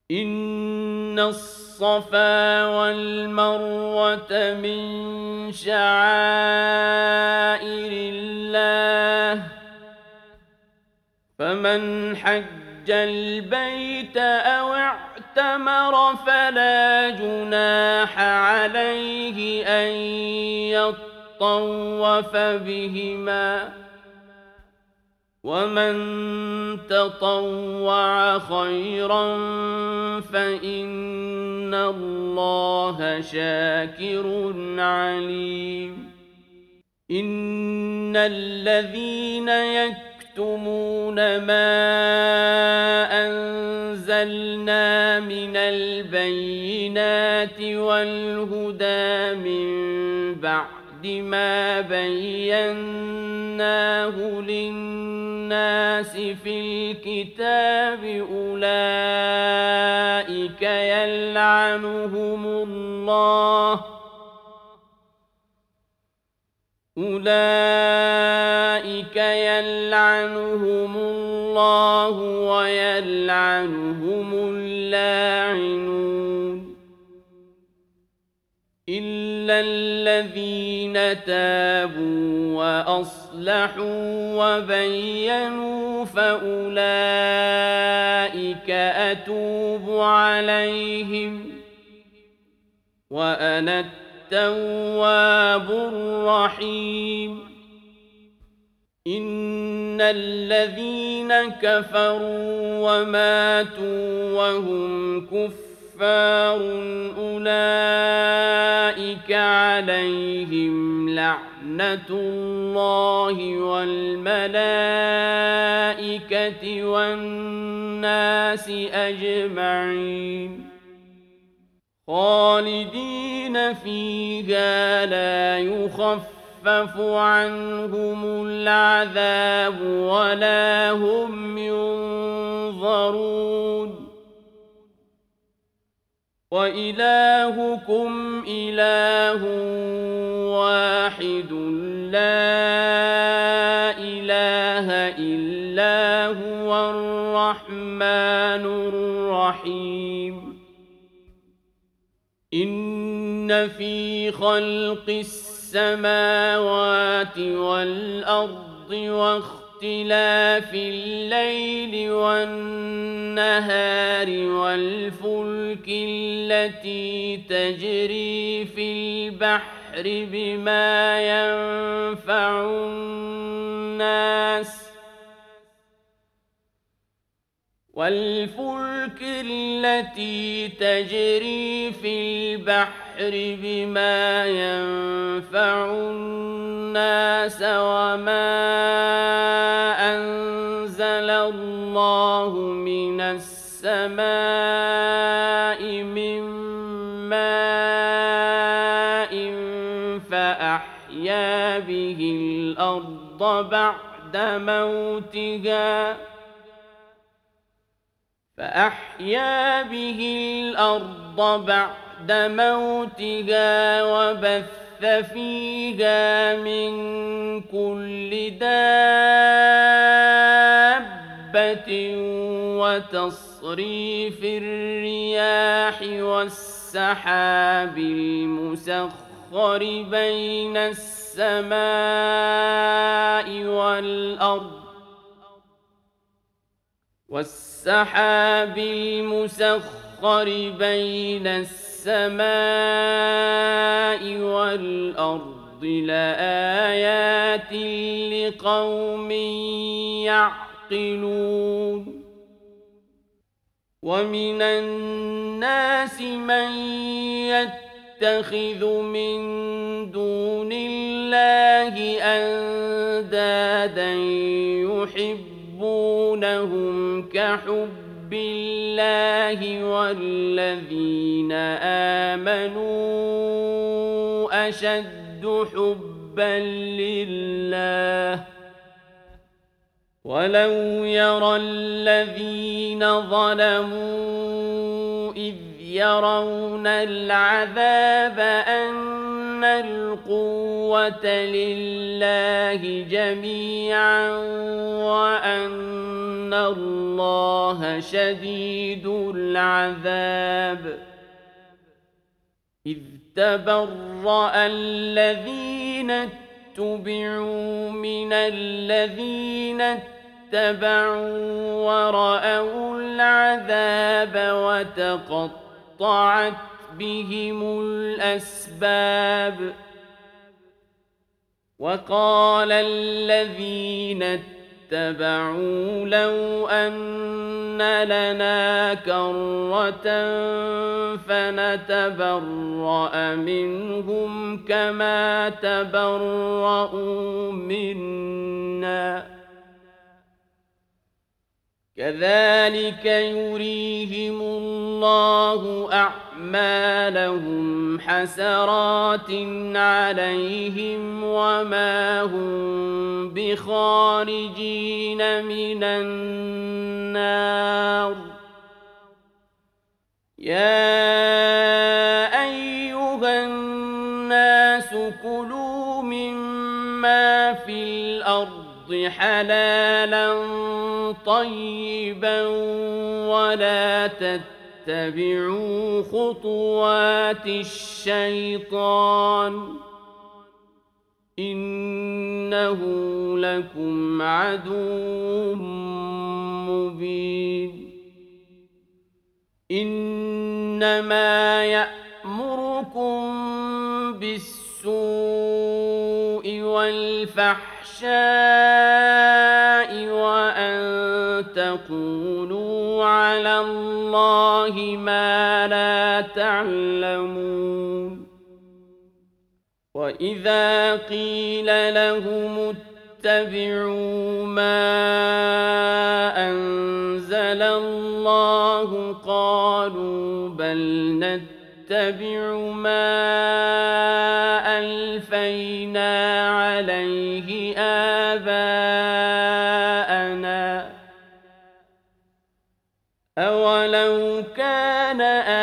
إن الصفا والمروة من شعائر الله، فمن حج البيت أو اعتمر فلا جناح عليه أن يطوف بهما، ومن تطوع خيرا فإن الله شاكر عليم. إن الذين يكتمون ما أنزلنا من البينات والهدى من بعد ما بيناه للناس في الكتاب أولئك يلعنهم الله ويلعنهم اللاعنون، إلا الذين تابوا وأصلحوا وبينوا فأولئك أتوب عليهم، وأنا التواب الرحيم. إن الذين كفروا وماتوا وهم كفار أولئك عليهم لعنة الله والملائكة والناس أجمعين، خالدين فيها لا يخفف عنهم العذاب ولا هم ينظرون. وإلهكم إله واحد لا إله إلا هو الرحمن الرحيم. إن في خلق السماوات والأرض واختلاف الليل والنهار والفلك التي تجري في البحر بما ينفع الناس وما أنزل الله من السماء من ماء فأحيا به الأرض بعد موتها وبث فيها من كل دابة وتصريف الرياح والسحاب المسخر بين السماء والأرض لآيات لقوم يعقلون. ومن الناس من يتخذ من دون الله أندادا يحبونهم كحب الله والذين آمنوا أشد حبا لله. ولو يرى الذين ظلموا إذ يرون العذاب أن القوة لله جميعا وأن الله شديد العذاب إذ تبرأ الذين اتبعوا من الذين اتبعوا ورأوا العذاب وتقطعت بهم الأسباب وقال الذين اتبعوا لو أن لنا كرة فنتبرأ منهم كما تبرؤوا منا كذلك يريهم الله أعمالهم حسرات عليهم وما هم بخارجين من النار يا أيها الناس كلوا مما في الأرض حلالا طيبا ولا تتبعوا خطوات الشيطان إنه لكم عدو مبين إنما يأمركم بالسوء والفحشاء وأن تقولوا على الله ما لا تعلمون وإذا قيل لهم اتبعوا ما أنزل الله قالوا بل نتبع ما ألفينا عليه آباءنا أولو كان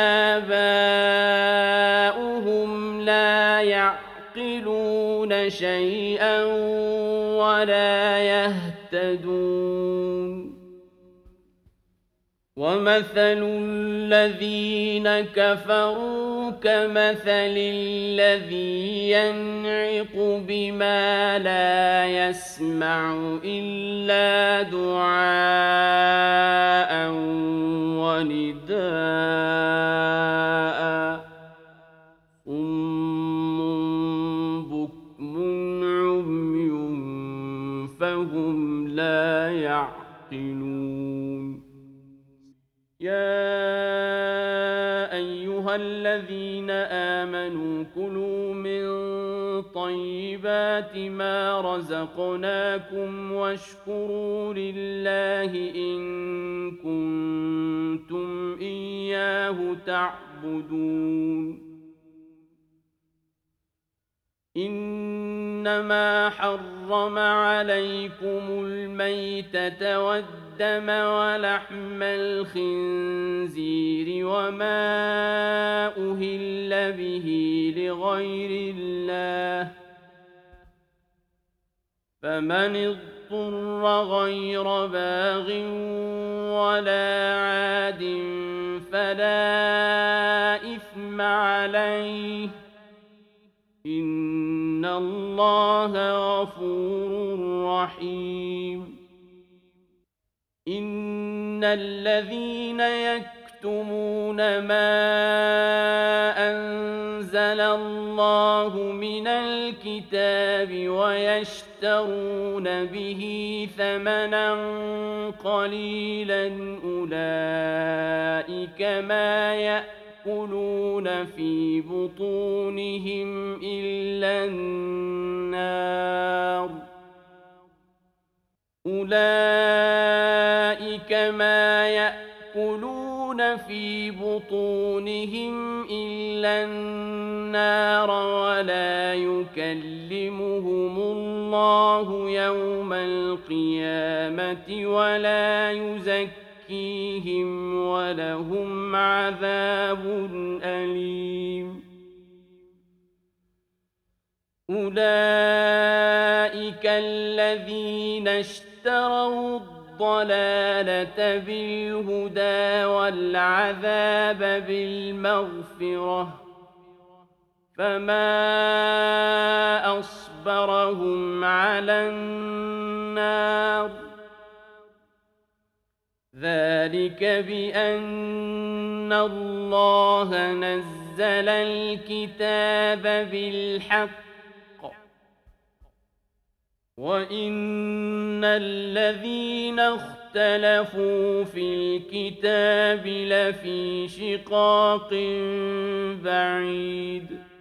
آباؤهم لا يعقلون شيئا ولا يهتدون ومثل الذين كفروا كمثل الذي ينعق بما لا يسمع إلا دعاء ونداء صم بكم عمي فهم لا يعقلون يا أيها الذين آمنوا كلوا من طيبات ما رزقناكم واشكروا لله إن كنتم إياه تعبدون إنما حرم عليكم الميتة والدم ولحم الخنزير وما أهل به لغير الله فمن اضطر غير باغ ولا عاد فلا إثم عليه إن الله غفور رحيم إن الذين يكتمون ما أنزل الله من الكتاب ويشترون به ثمنا قليلا أولئك ما يأكلون في بطونهم إلا النار أولئك ما يأكلون في بطونهم إلا النار ولا يكلمهم الله يوم القيامة ولا يزكيهم ولهم عذاب أليم أولئك الذين اشتروا الضلالة بالهدى والعذاب بالمغفرة فما أصبرهم على النار ذلك بأن الله نزل الكتاب بالحق وإن الذين اختلفوا في الكتاب لفي شقاق بعيد